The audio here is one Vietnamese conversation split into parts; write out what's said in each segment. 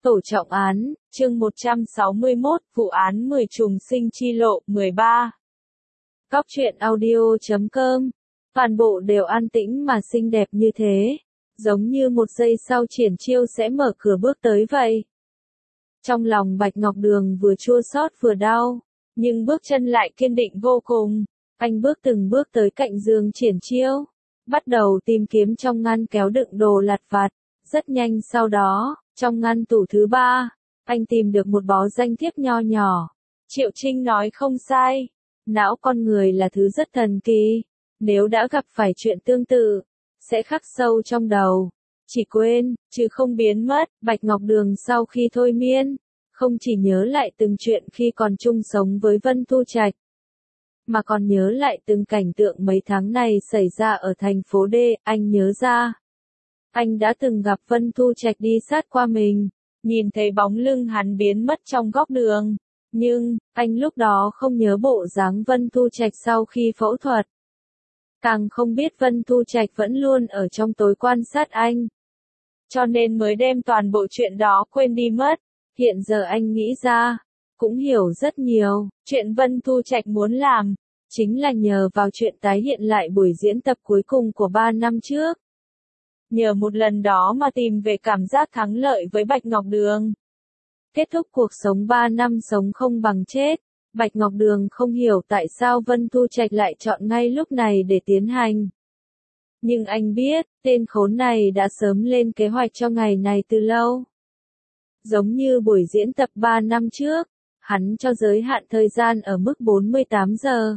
Tổ trọng án, chương 161, vụ án 10 trùng sinh chi lộ, 13. Góc truyện audio.com. Toàn bộ đều an tĩnh mà xinh đẹp như thế, giống như một giây sau Triển Chiêu sẽ mở cửa bước tới vậy. Trong lòng Bạch Ngọc Đường vừa chua xót vừa đau, nhưng bước chân lại kiên định vô cùng. Anh bước từng bước tới cạnh giường Triển Chiêu, bắt đầu tìm kiếm trong ngăn kéo đựng đồ lặt vặt. Rất nhanh sau đó, trong ngăn tủ thứ 3, anh tìm được một bó danh thiếp nho nhỏ. Triệu Trinh nói không sai, não con người là thứ rất thần kỳ, nếu đã gặp phải chuyện tương tự, sẽ khắc sâu trong đầu, chỉ quên, chứ không biến mất. Bạch Ngọc Đường sau khi thôi miên, không chỉ nhớ lại từng chuyện khi còn chung sống với Vân Thu Trạch, mà còn nhớ lại từng cảnh tượng mấy tháng này xảy ra ở thành phố D. Anh nhớ ra, anh đã từng gặp Vân Thu Trạch đi sát qua mình, nhìn thấy bóng lưng hắn biến mất trong góc đường, nhưng anh lúc đó không nhớ bộ dáng Vân Thu Trạch sau khi phẫu thuật. Càng không biết Vân Thu Trạch vẫn luôn ở trong tối quan sát anh, cho nên mới đem toàn bộ chuyện đó quên đi mất. Hiện giờ anh nghĩ ra, cũng hiểu rất nhiều, chuyện Vân Thu Trạch muốn làm, chính là nhờ vào chuyện tái hiện lại buổi diễn tập cuối cùng của 3 năm trước. Nhờ một lần đó mà tìm về cảm giác thắng lợi với Bạch Ngọc Đường. Kết thúc cuộc sống 3 năm sống không bằng chết, Bạch Ngọc Đường không hiểu tại sao Vân Thu Trạch lại chọn ngay lúc này để tiến hành. Nhưng anh biết, tên khốn này đã sớm lên kế hoạch cho ngày này từ lâu. Giống như buổi diễn tập 3 năm trước, hắn cho giới hạn thời gian ở mức 48 giờ.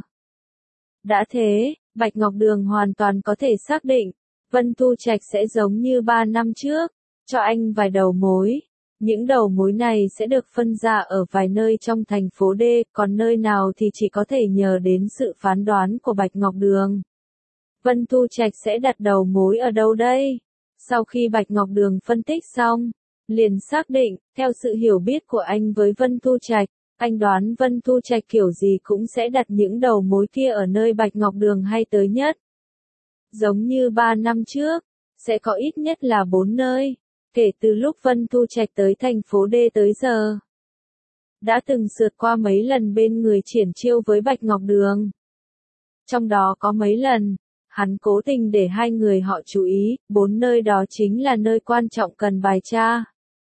Đã thế, Bạch Ngọc Đường hoàn toàn có thể xác định, Vân Thu Trạch sẽ giống như 3 năm trước, cho anh vài đầu mối. Những đầu mối này sẽ được phân ra ở vài nơi trong thành phố D, còn nơi nào thì chỉ có thể nhờ đến sự phán đoán của Bạch Ngọc Đường. Vân Thu Trạch sẽ đặt đầu mối ở đâu đây? Sau khi Bạch Ngọc Đường phân tích xong, liền xác định, theo sự hiểu biết của anh với Vân Thu Trạch, anh đoán Vân Thu Trạch kiểu gì cũng sẽ đặt những đầu mối kia ở nơi Bạch Ngọc Đường hay tới nhất. Giống như 3 năm trước, sẽ có ít nhất là 4 nơi, kể từ lúc Vân Thu Trạch tới thành phố D tới giờ. Đã từng sượt qua mấy lần bên người Triển Chiêu với Bạch Ngọc Đường. Trong đó có mấy lần, hắn cố tình để hai người họ chú ý, 4 nơi đó chính là nơi quan trọng cần bài tra.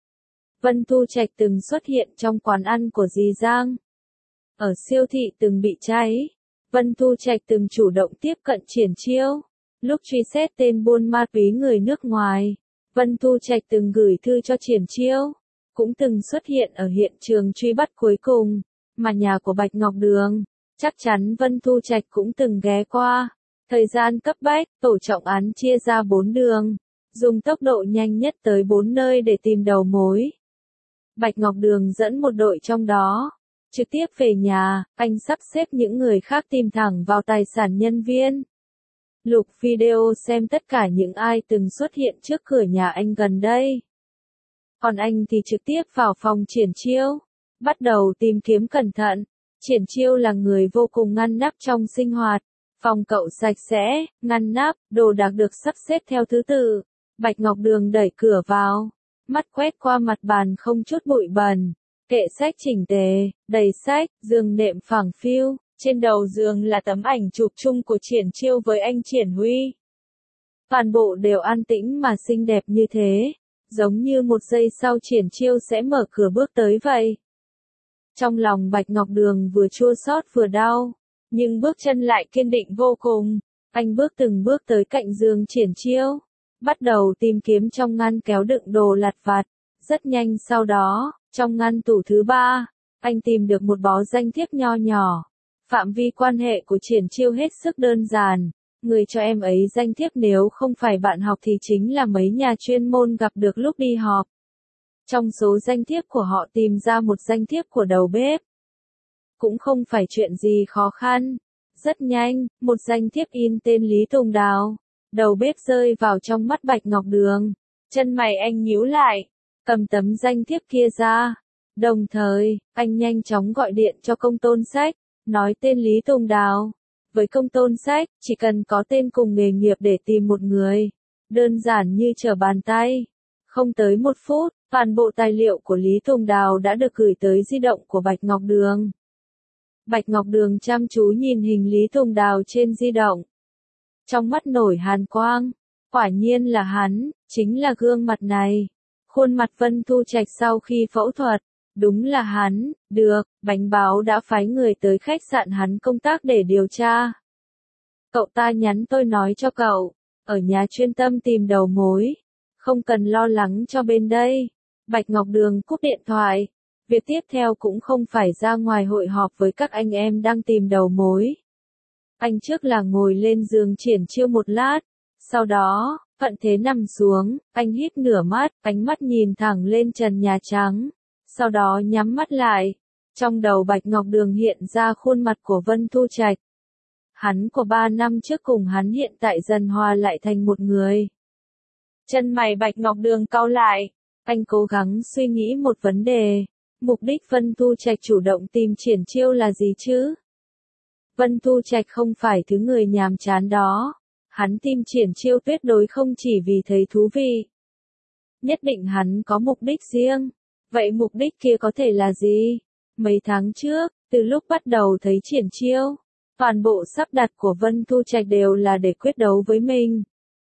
Vân Thu Trạch từng xuất hiện trong quán ăn của dì Giang. Ở siêu thị từng bị cháy. Vân Thu Trạch từng chủ động tiếp cận Triển Chiêu. Lúc truy xét tên buôn ma túy người nước ngoài, Vân Thu Trạch từng gửi thư cho Triển Chiêu, cũng từng xuất hiện ở hiện trường truy bắt cuối cùng, mà nhà của Bạch Ngọc Đường, chắc chắn Vân Thu Trạch cũng từng ghé qua. Thời gian cấp bách, tổ trọng án chia ra 4 đường, dùng tốc độ nhanh nhất tới 4 nơi để tìm đầu mối. Bạch Ngọc Đường dẫn một đội trong đó, trực tiếp về nhà, anh sắp xếp những người khác tìm thẳng vào tài sản nhân viên. Lục video xem tất cả những ai từng xuất hiện trước cửa nhà anh gần đây. Còn anh thì trực tiếp vào phòng Triển Chiêu, bắt đầu tìm kiếm cẩn thận. Triển Chiêu là người vô cùng ngăn nắp trong sinh hoạt. Phòng cậu sạch sẽ, ngăn nắp, đồ đạc được sắp xếp theo thứ tự. Bạch Ngọc Đường đẩy cửa vào, mắt quét qua mặt bàn không chút bụi bẩn, kệ sách chỉnh tề, đầy sách, giường nệm phẳng phiu. Trên đầu giường là tấm ảnh chụp chung của Triển Chiêu với anh Triển Huy. Toàn bộ đều an tĩnh mà xinh đẹp như thế, giống như một giây sau Triển Chiêu sẽ mở cửa bước tới vậy. Trong lòng Bạch Ngọc Đường vừa chua xót vừa đau, nhưng bước chân lại kiên định vô cùng. Anh bước từng bước tới cạnh giường Triển Chiêu, bắt đầu tìm kiếm trong ngăn kéo đựng đồ lặt vặt. Rất nhanh sau đó, trong ngăn tủ thứ 3, anh tìm được một bó danh thiếp nho nhỏ. Phạm vi quan hệ của Triển Chiêu hết sức đơn giản, người cho em ấy danh thiếp nếu không phải bạn học thì chính là mấy nhà chuyên môn gặp được lúc đi họp. Trong số danh thiếp của họ tìm ra một danh thiếp của đầu bếp. Cũng không phải chuyện gì khó khăn. Rất nhanh, một danh thiếp in tên Lý Tùng Đào. Đầu bếp rơi vào trong mắt Bạch Ngọc Đường. Chân mày anh nhíu lại, cầm tấm danh thiếp kia ra. Đồng thời, anh nhanh chóng gọi điện cho công tôn sách. Nói tên Lý Tùng Đào. Với công tôn sách, chỉ cần có tên cùng nghề nghiệp để tìm một người. Đơn giản như trở bàn tay. Không tới 1 phút, Toàn bộ tài liệu của Lý Tùng Đào đã được gửi tới di động của Bạch Ngọc Đường. Bạch Ngọc Đường chăm chú nhìn hình Lý Tùng Đào trên di động. Trong mắt nổi hàn quang, quả nhiên là hắn, chính là gương mặt này. Khuôn mặt Vân Thu Trạch sau khi phẫu thuật, đúng là hắn, được, bánh báo đã phái người tới khách sạn hắn công tác để điều tra. Cậu ta nhắn tôi nói cho cậu, ở nhà chuyên tâm tìm đầu mối, không cần lo lắng cho bên đây. Bạch Ngọc Đường cúp điện thoại, việc tiếp theo cũng không phải ra ngoài hội họp với các anh em đang tìm đầu mối. Anh trước là ngồi lên giường triển chiêu một lát, sau đó, thuận thế nằm xuống, anh hít nửa mắt, ánh mắt nhìn thẳng lên trần nhà trắng, sau đó nhắm mắt lại. Trong đầu Bạch Ngọc Đường hiện ra khuôn mặt của Vân Thu Trạch. Hắn của 3 năm trước cùng hắn hiện tại dần hòa lại thành một người. Chân mày Bạch Ngọc Đường cau lại, anh cố gắng suy nghĩ một vấn đề. Mục đích Vân Thu Trạch chủ động tìm triển chiêu là gì chứ? Vân Thu Trạch không phải thứ người nhàm chán đó. Hắn tìm triển chiêu tuyệt đối không chỉ vì thấy thú vị. Nhất định hắn có mục đích riêng. Vậy mục đích kia có thể là gì? Mấy tháng trước, từ lúc bắt đầu thấy triển chiêu, toàn bộ sắp đặt của Vân Thu Trạch đều là để quyết đấu với mình.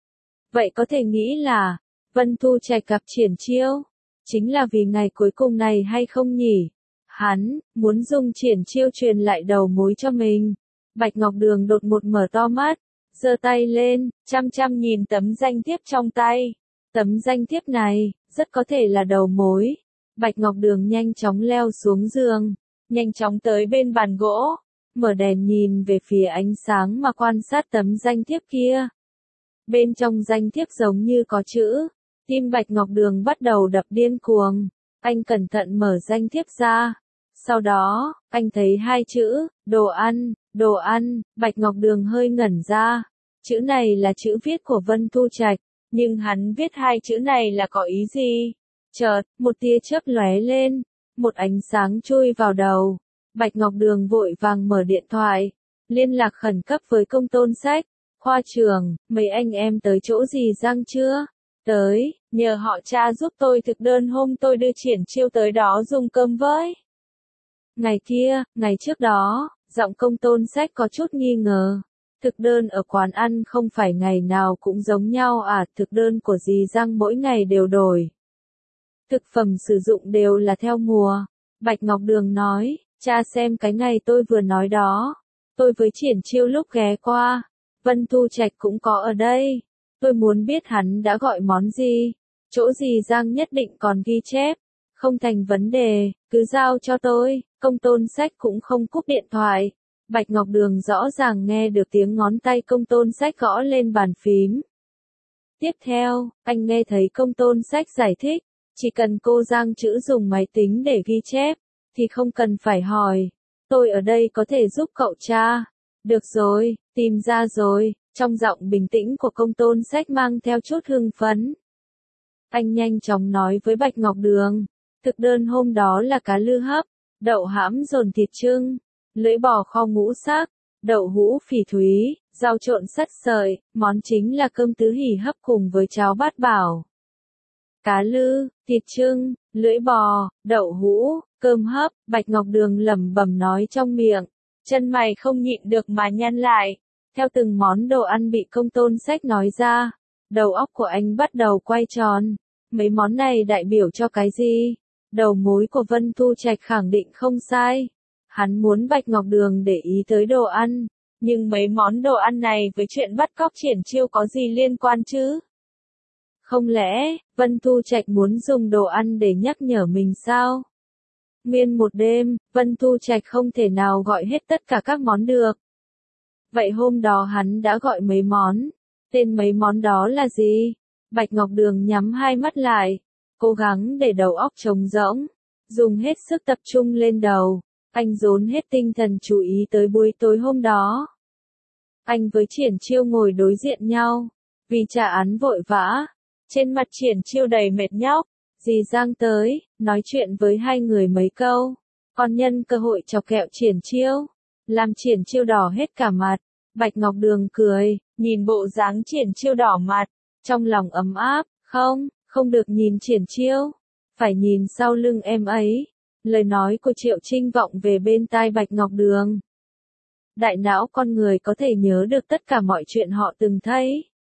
Vậy có thể nghĩ là, Vân Thu Trạch gặp triển chiêu, chính là vì ngày cuối cùng này hay không nhỉ? Hắn, muốn dùng triển chiêu truyền lại đầu mối cho mình. Bạch Ngọc Đường đột ngột mở to mắt, giơ tay lên, chăm chăm nhìn tấm danh thiếp trong tay. Tấm danh thiếp này, rất có thể là đầu mối. Bạch Ngọc Đường nhanh chóng leo xuống giường, nhanh chóng tới bên bàn gỗ, mở đèn nhìn về phía ánh sáng mà quan sát tấm danh thiếp kia. Bên trong danh thiếp giống như có chữ, tim Bạch Ngọc Đường bắt đầu đập điên cuồng. Anh cẩn thận mở danh thiếp ra. Sau đó, anh thấy 2 chữ, đồ ăn, đồ ăn. Bạch Ngọc Đường hơi ngẩn ra. Chữ này là chữ viết của Vân Thu Trạch, nhưng hắn viết 2 chữ này là có ý gì? Chợt, một tia chớp lóe lên, một ánh sáng chui vào đầu. Bạch Ngọc Đường vội vàng mở điện thoại, liên lạc khẩn cấp với Công Tôn Sách. Khoa trưởng, mấy anh em tới chỗ gì Giang chưa? Tới, nhờ họ cha giúp tôi thực đơn hôm tôi đưa triển chiêu tới đó dùng cơm với. Ngày kia, ngày trước đó, giọng Công Tôn Sách có chút nghi ngờ. Thực đơn ở quán ăn không phải ngày nào cũng giống nhau à, thực đơn của dì Giang mỗi ngày đều đổi. Thực phẩm sử dụng đều là theo mùa. Bạch Ngọc Đường nói, cha xem cái ngày tôi vừa nói đó. Tôi với triển chiêu lúc ghé qua, Vân Thu Trạch cũng có ở đây. Tôi muốn biết hắn đã gọi món gì. Chỗ gì Giang nhất định còn ghi chép. Không thành vấn đề, cứ giao cho tôi. Công Tôn Sách cũng không cúp điện thoại. Bạch Ngọc Đường rõ ràng nghe được tiếng ngón tay Công Tôn Sách gõ lên bàn phím. Tiếp theo, anh nghe thấy Công Tôn Sách giải thích, chỉ cần cô Giang chữ dùng máy tính để ghi chép, thì không cần phải hỏi. Tôi ở đây có thể giúp cậu tra. Được rồi, tìm ra rồi. Trong giọng bình tĩnh của Công Tôn Sách mang theo chút hưng phấn. Anh nhanh chóng nói với Bạch Ngọc Đường, thực đơn hôm đó là cá lư hấp, đậu hãm dồn thịt trưng, lưỡi bò kho ngũ sắc, đậu hũ phỉ thúy, rau trộn sắt sợi, món chính là cơm tứ hỉ hấp cùng với cháo bát bảo. Cá lư, thịt trưng, lưỡi bò, đậu hũ, cơm hấp, Bạch Ngọc Đường lẩm bẩm nói trong miệng, chân mày không nhịn được mà nhăn lại. Theo từng món đồ ăn bị Công Tôn Sách nói ra, đầu óc của anh bắt đầu quay tròn. Mấy món này đại biểu cho cái gì? Đầu mối của Vân Thu Trạch khẳng định không sai. Hắn muốn Bạch Ngọc Đường để ý tới đồ ăn. Nhưng mấy món đồ ăn này với chuyện bắt cóc triển chiêu có gì liên quan chứ? Không lẽ, Vân Thu Trạch muốn dùng đồ ăn để nhắc nhở mình sao? Nguyên một đêm, Vân Thu Trạch không thể nào gọi hết tất cả các món được. Vậy hôm đó hắn đã gọi mấy món. Tên mấy món đó là gì? Bạch Ngọc Đường nhắm 2 mắt lại, cố gắng để đầu óc trống rỗng, dùng hết sức tập trung lên đầu. Anh dồn hết tinh thần chú ý tới buổi tối hôm đó. Anh với triển chiêu ngồi đối diện nhau, vì trả án vội vã. Trên mặt triển chiêu đầy mệt nhọc, dì Giang tới, nói chuyện với 2 người mấy câu. Còn nhân cơ hội chọc kẹo triển chiêu, làm triển chiêu đỏ hết cả mặt. Bạch Ngọc Đường cười, nhìn bộ dáng triển chiêu đỏ mặt, trong lòng ấm áp, không được nhìn triển chiêu. phải nhìn sau lưng em ấy. Lời nói của Triệu Trinh vọng về bên tai Bạch Ngọc Đường. Đại não con người có thể nhớ được tất cả mọi chuyện họ từng thấy.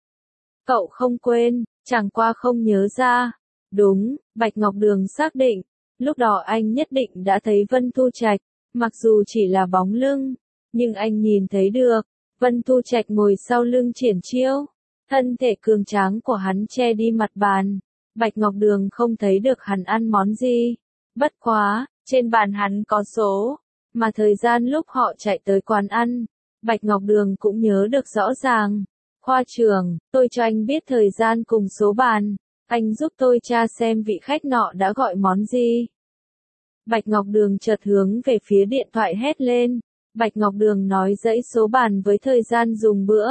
Cậu không quên, chẳng qua không nhớ ra. Đúng, Bạch Ngọc Đường xác định. Lúc đó anh nhất định đã thấy Vân Thu Trạch, mặc dù chỉ là bóng lưng, nhưng anh nhìn thấy được. Vân Thu Trạch ngồi sau lưng Triển Chiêu, thân thể cường tráng của hắn che đi mặt bàn. Bạch Ngọc Đường không thấy được hắn ăn món gì. Bất quá, trên bàn hắn có số, mà thời gian lúc họ chạy tới quán ăn, Bạch Ngọc Đường cũng nhớ được rõ ràng. Khoa trưởng, tôi cho anh biết thời gian cùng số bàn, anh giúp tôi tra xem vị khách nọ đã gọi món gì. Bạch Ngọc Đường chợt hướng về phía điện thoại hét lên. Bạch Ngọc Đường nói dãy số bàn với thời gian dùng bữa.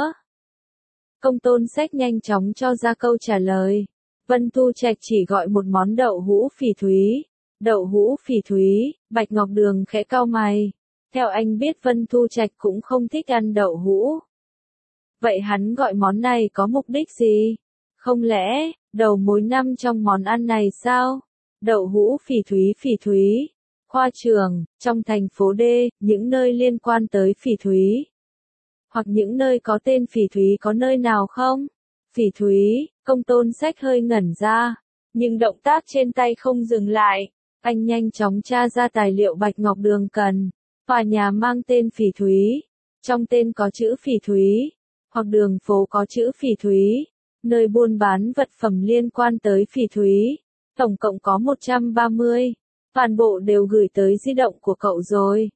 Công Tôn Sách nhanh chóng cho ra câu trả lời. Vân Thu Trạch chỉ gọi một món đậu hũ phỉ thúy. Đậu hũ phỉ thúy, Bạch Ngọc Đường khẽ cau mày. Theo anh biết Vân Thu Trạch cũng không thích ăn đậu hũ. Vậy hắn gọi món này có mục đích gì? Không lẽ, đầu mối nằm trong món ăn này sao? Đậu hũ phỉ thúy. Khoa trường, trong thành phố D, những nơi liên quan tới phỉ thúy. Hoặc những nơi có tên phỉ thúy có nơi nào không? Phỉ thúy, Công Tôn Sách hơi ngẩn ra. Nhưng động tác trên tay không dừng lại. Anh nhanh chóng tra ra tài liệu Bạch Ngọc Đường cần. Tòa nhà mang tên phỉ thúy. Trong tên có chữ phỉ thúy. Hoặc đường phố có chữ phỉ thúy. Nơi buôn bán vật phẩm liên quan tới phỉ thúy. Tổng cộng có 130. Toàn bộ đều gửi tới di động của cậu rồi.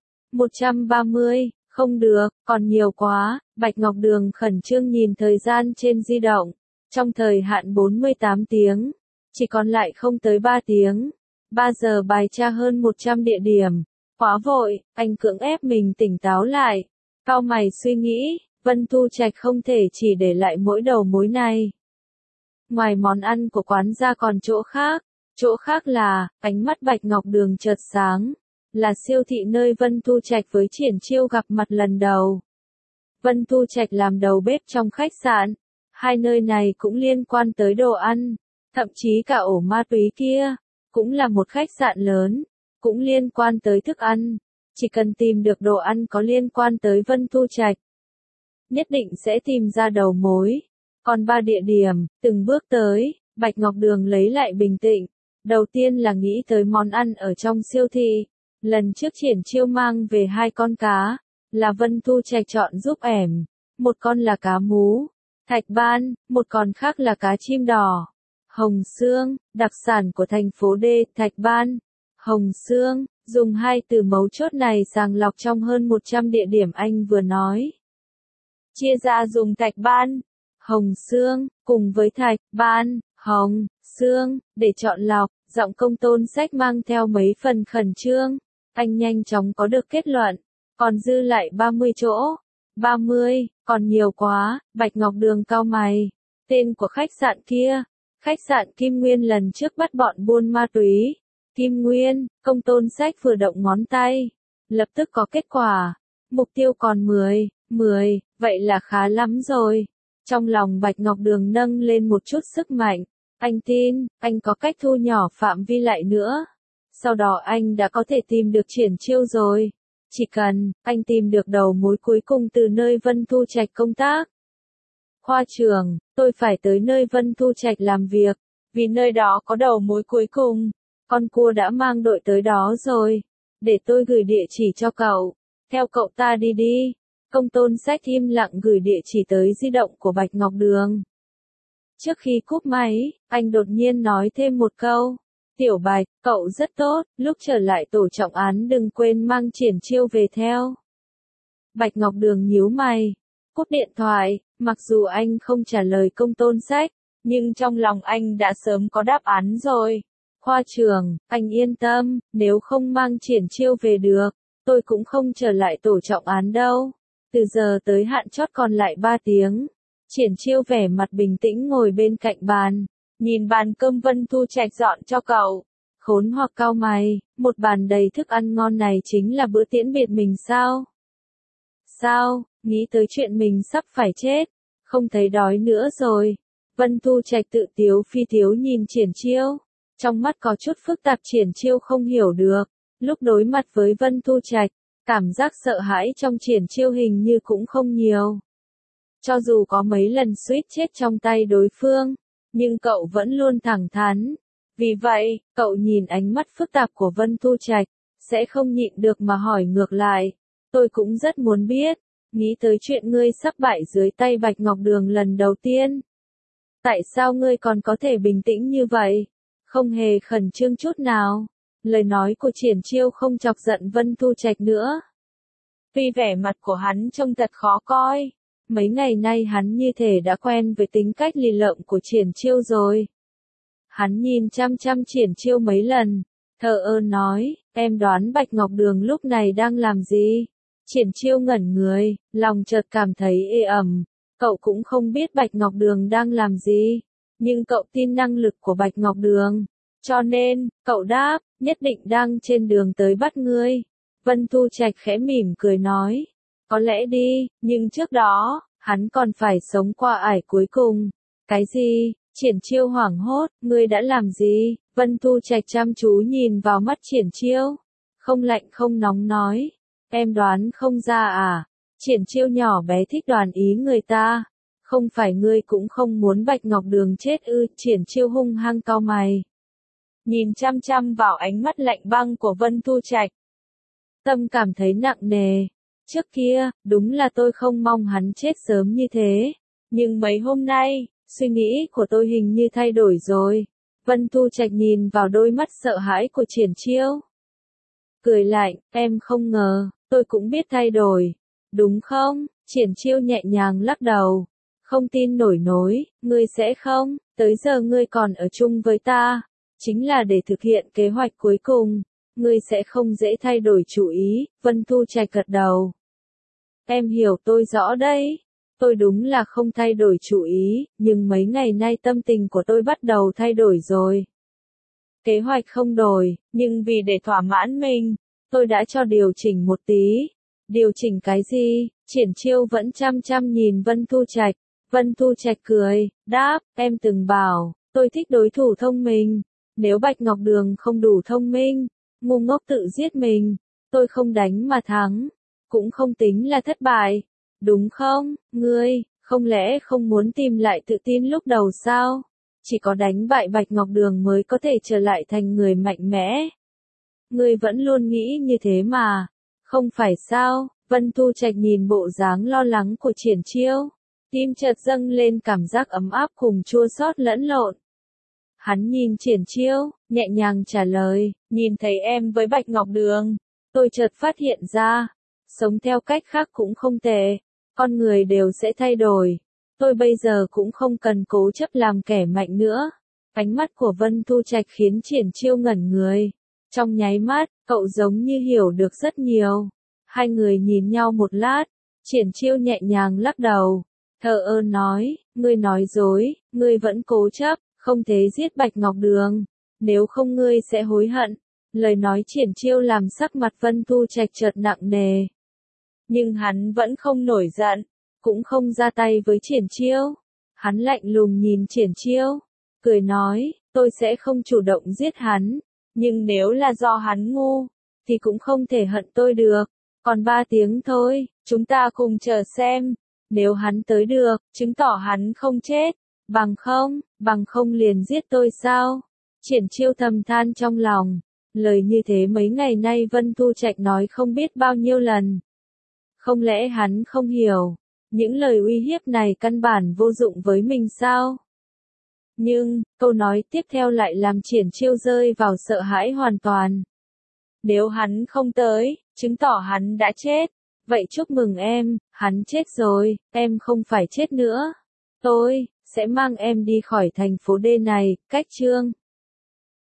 130, không được, còn nhiều quá. Bạch Ngọc Đường khẩn trương nhìn thời gian trên di động. Trong thời hạn 48 tiếng, chỉ còn lại không tới 3 tiếng. 3 giờ bài tra hơn 100 địa điểm. Quá vội, anh cưỡng ép mình tỉnh táo lại. Cau mày suy nghĩ, Vân Thu Trạch không thể chỉ để lại mỗi đầu mối này. Ngoài món ăn của quán ra còn chỗ khác. Chỗ khác là, ánh mắt Bạch Ngọc Đường chợt sáng, là siêu thị nơi Vân Thu Trạch với Triển Chiêu gặp mặt lần đầu. Vân Thu Trạch làm đầu bếp trong khách sạn, hai nơi này cũng liên quan tới đồ ăn, thậm chí cả ổ ma túy kia, cũng là một khách sạn lớn, cũng liên quan tới thức ăn, chỉ cần tìm được đồ ăn có liên quan tới Vân Thu Trạch, nhất định sẽ tìm ra đầu mối. Còn 3 địa điểm, từng bước tới, Bạch Ngọc Đường lấy lại bình tĩnh. Đầu tiên là nghĩ tới món ăn ở trong siêu thị. Lần trước Triển Chiêu mang về 2 con cá, là Vân Thu Trạch chọn giúp ẻm. Một con là cá mú, thạch ban, một con khác là cá chim đỏ. Hồng xương, đặc sản của thành phố D, thạch ban. Hồng xương, dùng 2 từ mấu chốt này sàng lọc trong hơn 100 địa điểm anh vừa nói. Chia ra dùng thạch ban, hồng xương, cùng với thạch ban, hồng xương, để chọn lọc, giọng Công Tôn Sách mang theo mấy phần khẩn trương. Anh nhanh chóng có được kết luận, còn dư lại 30 chỗ. 30, còn nhiều quá. Bạch Ngọc Đường cau mày. Tên của khách sạn kia, khách sạn Kim Nguyên lần trước bắt bọn buôn ma túy. Kim Nguyên, Công Tôn Sách vừa động ngón tay, lập tức có kết quả. Mục tiêu còn 10, vậy là khá lắm rồi. Trong lòng Bạch Ngọc Đường nâng lên một chút sức mạnh. Anh tin, anh có cách thu nhỏ phạm vi lại nữa. Sau đó anh đã có thể tìm được Triển Chiêu rồi. Chỉ cần, anh tìm được đầu mối cuối cùng từ nơi Vân Thu Trạch công tác. Khoa trưởng, tôi phải tới nơi Vân Thu Trạch làm việc, vì nơi đó có đầu mối cuối cùng. Con cua đã mang đội tới đó rồi. Để tôi gửi địa chỉ cho cậu. Theo cậu ta đi đi. Công Tôn Sách im lặng gửi địa chỉ tới di động của Bạch Ngọc Đường. Trước khi cúp máy, anh đột nhiên nói thêm một câu. Tiểu Bạch, cậu rất tốt, lúc trở lại tổ trọng án đừng quên mang Triển Chiêu về theo. Bạch Ngọc Đường nhíu mày. Cúp điện thoại, mặc dù anh không trả lời Công Tôn Sách, nhưng trong lòng anh đã sớm có đáp án rồi. Khoa trưởng, anh yên tâm, nếu không mang Triển Chiêu về được, tôi cũng không trở lại tổ trọng án đâu. Từ giờ tới hạn chót còn lại 3 tiếng. Triển Chiêu vẻ mặt bình tĩnh ngồi bên cạnh bàn, nhìn bàn cơm Vân Thu Trạch dọn cho cậu. Khốn hoặc cau mày, một bàn đầy thức ăn ngon này chính là bữa tiễn biệt mình sao? Sao, nghĩ tới chuyện mình sắp phải chết, không thấy đói nữa rồi. Vân Thu Trạch tự tiếu phi tiếu nhìn Triển Chiêu. Trong mắt có chút phức tạp. Triển Chiêu không hiểu được, lúc đối mặt với Vân Thu Trạch, cảm giác sợ hãi trong Triển Chiêu hình như cũng không nhiều. Cho dù có mấy lần suýt chết trong tay đối phương, nhưng cậu vẫn luôn thẳng thắn. Vì vậy, cậu nhìn ánh mắt phức tạp của Vân Thu Trạch, sẽ không nhịn được mà hỏi ngược lại. Tôi cũng rất muốn biết, nghĩ tới chuyện ngươi sắp bại dưới tay Bạch Ngọc Đường lần đầu tiên. Tại sao ngươi còn có thể bình tĩnh như vậy? Không hề khẩn trương chút nào. Lời nói của Triển Chiêu không chọc giận Vân Thu Trạch nữa. Tuy vẻ mặt của hắn trông thật khó coi. Mấy ngày nay hắn như thể đã quen với tính cách lì lợm của Triển Chiêu rồi. Hắn nhìn chăm chăm Triển Chiêu mấy lần, thờ ơ nói, em đoán Bạch Ngọc Đường lúc này đang làm gì? Triển Chiêu ngẩn người, lòng chợt cảm thấy ê ẩm. Cậu cũng không biết Bạch Ngọc Đường đang làm gì, nhưng cậu tin năng lực của Bạch Ngọc Đường. Cho nên, cậu đáp, nhất định đang trên đường tới bắt ngươi. Vân Thu Trạch khẽ mỉm cười nói, có lẽ đi, nhưng trước đó, hắn còn phải sống qua ải cuối cùng. Cái gì? Triển Chiêu hoảng hốt, ngươi đã làm gì? Vân Thu Trạch chăm chú nhìn vào mắt Triển Chiêu, không lạnh không nóng nói, em đoán không ra à? Triển Chiêu nhỏ bé thích đoán ý người ta. Không phải ngươi cũng không muốn Bạch Ngọc Đường chết ư? Triển Chiêu hung hăng cau mày, nhìn chăm chăm vào ánh mắt lạnh băng của Vân Thu Trạch. Tâm cảm thấy nặng nề. Trước kia, đúng là tôi không mong hắn chết sớm như thế. Nhưng mấy hôm nay, suy nghĩ của tôi hình như thay đổi rồi. Vân Thu Trạch nhìn vào đôi mắt sợ hãi của Triển Chiêu, cười lạnh, em không ngờ, tôi cũng biết thay đổi. Đúng không? Triển Chiêu nhẹ nhàng lắc đầu. Không tin nổi nối, ngươi sẽ không, tới giờ ngươi còn ở chung với ta. Chính là để thực hiện kế hoạch cuối cùng. Ngươi sẽ không dễ thay đổi chủ ý. Vân Thu Trạch gật đầu. Em hiểu tôi rõ đấy. Tôi đúng là không thay đổi chủ ý, nhưng mấy ngày nay tâm tình của tôi bắt đầu thay đổi rồi. Kế hoạch không đổi, nhưng vì để thỏa mãn mình, tôi đã cho điều chỉnh một tí. Điều chỉnh cái gì? Triển Chiêu vẫn chăm chăm nhìn Vân Thu Trạch. Vân Thu Trạch cười, đáp, em từng bảo, tôi thích đối thủ thông minh. Nếu Bạch Ngọc Đường không đủ thông minh, ngu ngốc tự giết mình, tôi không đánh mà thắng, cũng không tính là thất bại. Đúng không, ngươi, không lẽ không muốn tìm lại tự tin lúc đầu sao? Chỉ có đánh bại Bạch Ngọc Đường mới có thể trở lại thành người mạnh mẽ. Ngươi vẫn luôn nghĩ như thế mà, không phải sao? Vân Thu Trạch nhìn bộ dáng lo lắng của Triển Chiêu, tim chợt dâng lên cảm giác ấm áp cùng chua xót lẫn lộn. Hắn nhìn Triển Chiêu, nhẹ nhàng trả lời, nhìn thấy em với Bạch Ngọc Đường, tôi chợt phát hiện ra, sống theo cách khác cũng không tệ, con người đều sẽ thay đổi. Tôi bây giờ cũng không cần cố chấp làm kẻ mạnh nữa. Ánh mắt của Vân Thu Trạch khiến Triển Chiêu ngẩn người. Trong nháy mắt, cậu giống như hiểu được rất nhiều. Hai người nhìn nhau một lát, Triển Chiêu nhẹ nhàng lắc đầu, thờ ơ nói, ngươi nói dối, ngươi vẫn cố chấp, không thể giết Bạch Ngọc Đường, nếu không ngươi sẽ hối hận. Lời nói Triển Chiêu làm sắc mặt Vân Thu Trạch chợt nặng nề. Nhưng hắn vẫn không nổi giận, cũng không ra tay với Triển Chiêu. Hắn lạnh lùng nhìn Triển Chiêu, cười nói, tôi sẽ không chủ động giết hắn, nhưng nếu là do hắn ngu, thì cũng không thể hận tôi được. Còn 3 tiếng thôi, chúng ta cùng chờ xem. Nếu hắn tới được, chứng tỏ hắn không chết. Bằng không liền giết tôi sao? Triển Chiêu thầm than trong lòng. Lời như thế mấy ngày nay Vân Thu Trạch nói không biết bao nhiêu lần. Không lẽ hắn không hiểu, những lời uy hiếp này căn bản vô dụng với mình sao? Nhưng, câu nói tiếp theo lại làm Triển Chiêu rơi vào sợ hãi hoàn toàn. Nếu hắn không tới, chứng tỏ hắn đã chết. Vậy chúc mừng em, hắn chết rồi, em không phải chết nữa. Tôi sẽ mang em đi khỏi thành phố D này. Cách chương